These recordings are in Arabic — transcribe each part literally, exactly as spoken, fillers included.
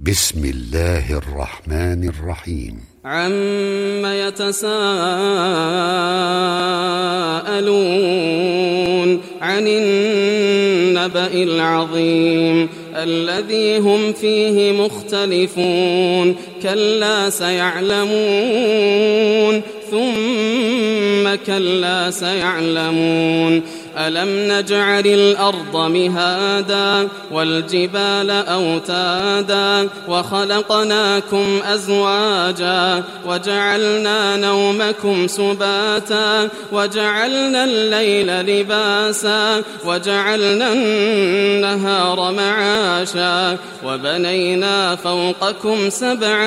بسم الله الرحمن الرحيم. عم يتساءلون عن النبأ العظيم الذي هم فيه مختلفون كلا سيعلمون ثم كلا سيعلمون ألم نجعل الأرض مهادا والجبال أوتادا وخلقناكم أزواجا وجعلنا نومكم سباتا وجعلنا الليل لباسا وجعلنا النهار معاشا وبنينا فوقكم سبعا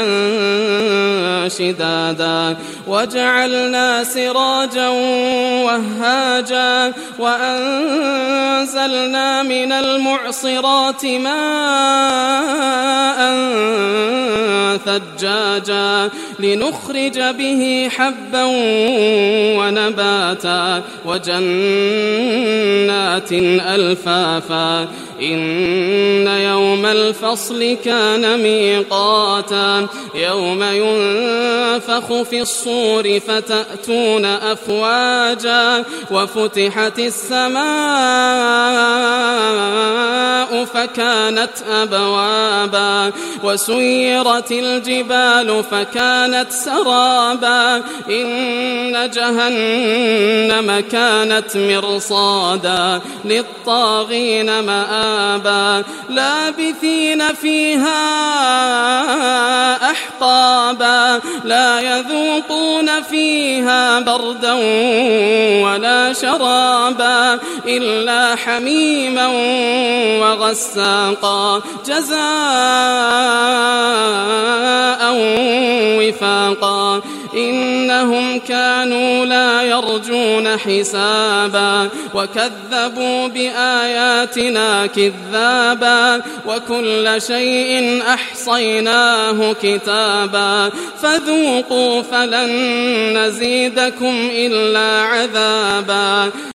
شدادا وجعلنا سراجا وهاجا وأنزلنا من المعصرات ماء ثجاجا لنخرج به حبا ونباتا وجنات ألفافا إن يوم الفصل كان ميقاتا يوم ينفخ في الصور فتأتون أفواجا وفتحت السماء فكانت أبوابا وسيرت الجبال فكانت سرابا إن جهنم كانت مرصادا للطاغين مآبا لابثين فيها أحقابا لا يذوقون فيها بردا ولا شرابا إلا حميما وغساقا جزاء وفاقا إنهم كانوا لا يرجون حسابا وكذبوا بآياتنا كذابا وكل شيء أحصيناه كتابا فذوقوا فلن نزيدكم إلا عذابا.